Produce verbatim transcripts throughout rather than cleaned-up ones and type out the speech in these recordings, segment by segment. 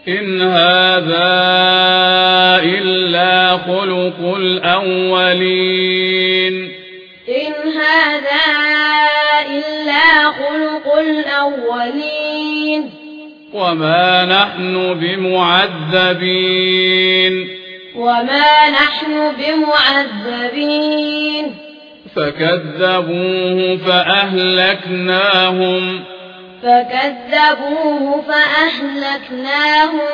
إن هذا إلا خلق الأولين إن هذا إلا خلق الأولين وما نحن بمعذبين وما نحن بمعذبين فكذبوه فأهلكناهم فكذبوه فأهلكناهم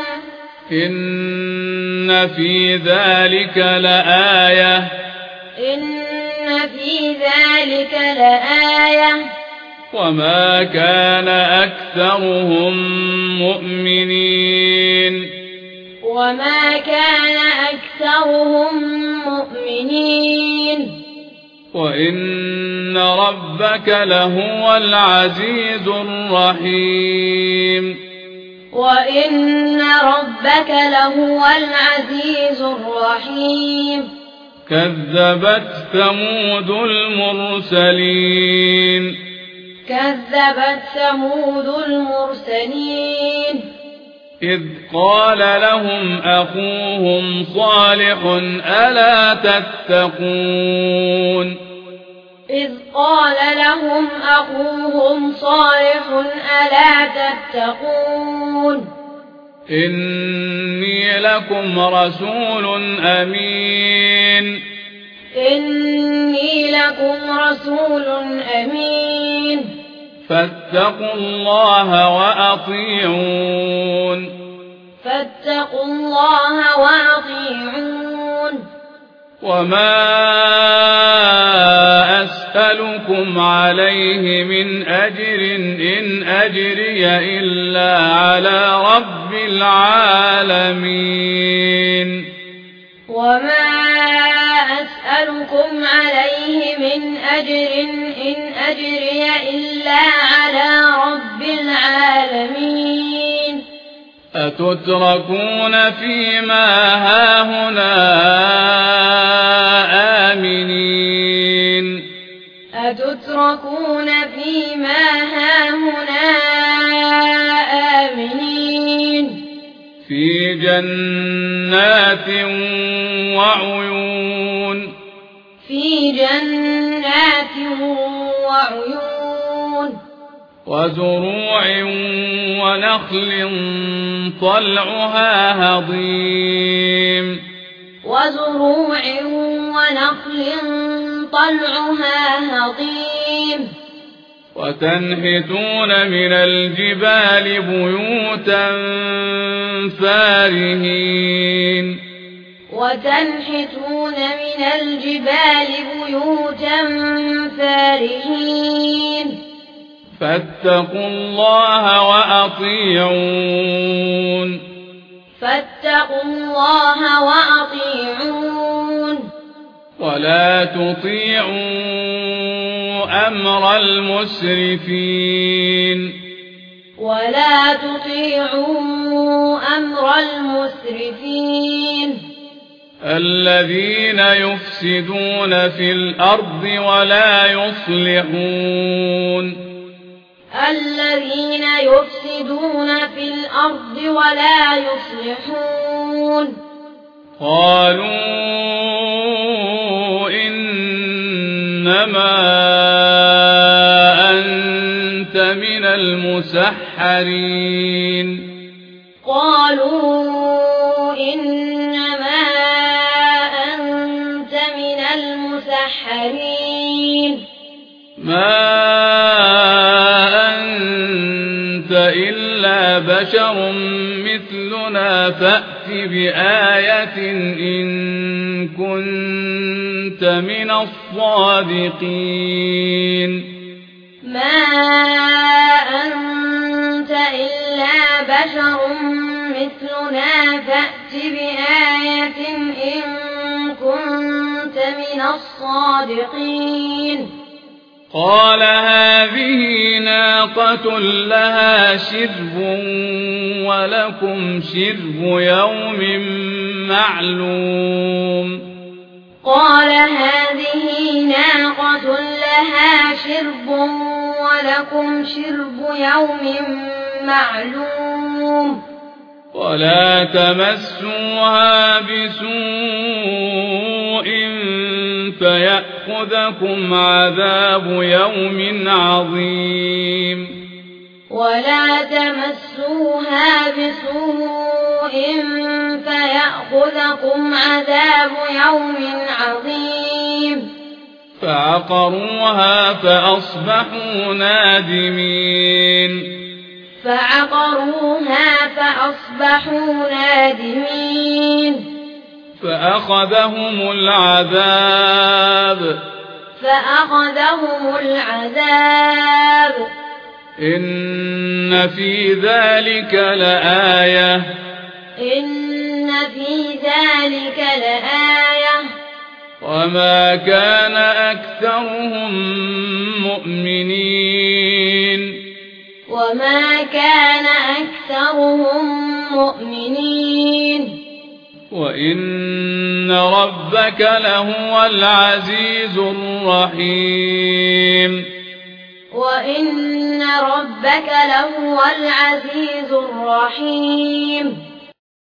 إن في ذلك لآية إن في ذلك لآية وما كان أكثرهم مؤمنين وما كان أكثرهم مؤمنين وإن ربك لهو العزيز الرحيم وإن ربك لهو العزيز الرحيم كذبت ثمود المرسلين كذبت ثمود المرسلين إذ قال لهم أخوهم صالح ألا تتقون إذ قال لهم أخوهم صالح ألا تتقون إني لكم رسول أمين إني لكم رسول أمين فاتقوا الله وأطيعون فاتقوا الله وأطيعون وما أسألكم عليه من أجر إن أجري إلا على رب العالمين وما أسألكم عليه من أجر إن أجري إلا على رب العالمين أتتركون فيما هاهنا آمنين أتتركون فيما هاهنا آمنين في جنات وعيون في جنات وعيون وزروع ونخل طلعها هضيم وزروع ونخل طلعها هضيم وتنحتون من الجبال بيوتا فارهين وتنحتون من الجبال بيوتا فارهين فاتقوا الله وأطيعون فاتقوا الله وأطيعون ولا تطيعوا أمر المسرفين ولا تطيعوا أمر المسرفين الذين يفسدون في الأرض ولا يصلحون الذين يفسدون في الأرض ولا يصلحون قالوا إنما أنت من المسحرين قالوا إنما أنت من المسحرين ما أنت إلا بشر مثلنا فأت بآية إن كنت من الصادقين ما أنت إلا بشر مثلنا فأت بآية إن كنت من الصادقين قال هذه ناقة لها شرب ولكم شرب يوم معلوم قال هذه ناقة لها شرب ولكم شرب يوم معلوم ولا تمسوها بسوء فيأخذكم عذاب يوم عظيم ولا تمسوها بسوء فيأخذكم عذاب يوم عظيم فعقروها فأصبحوا نادمين فعقروها فأصبحوا نادمين فأخذهم العذاب فأخذهم العذاب إن في ذلك لآية إن في ذلك لآية وما كان أكثرهم مؤمنين وما كان أكثرهم مؤمنين وإن ربك لهو العزيز الرحيم وإن ربك لهو العزيز الرحيم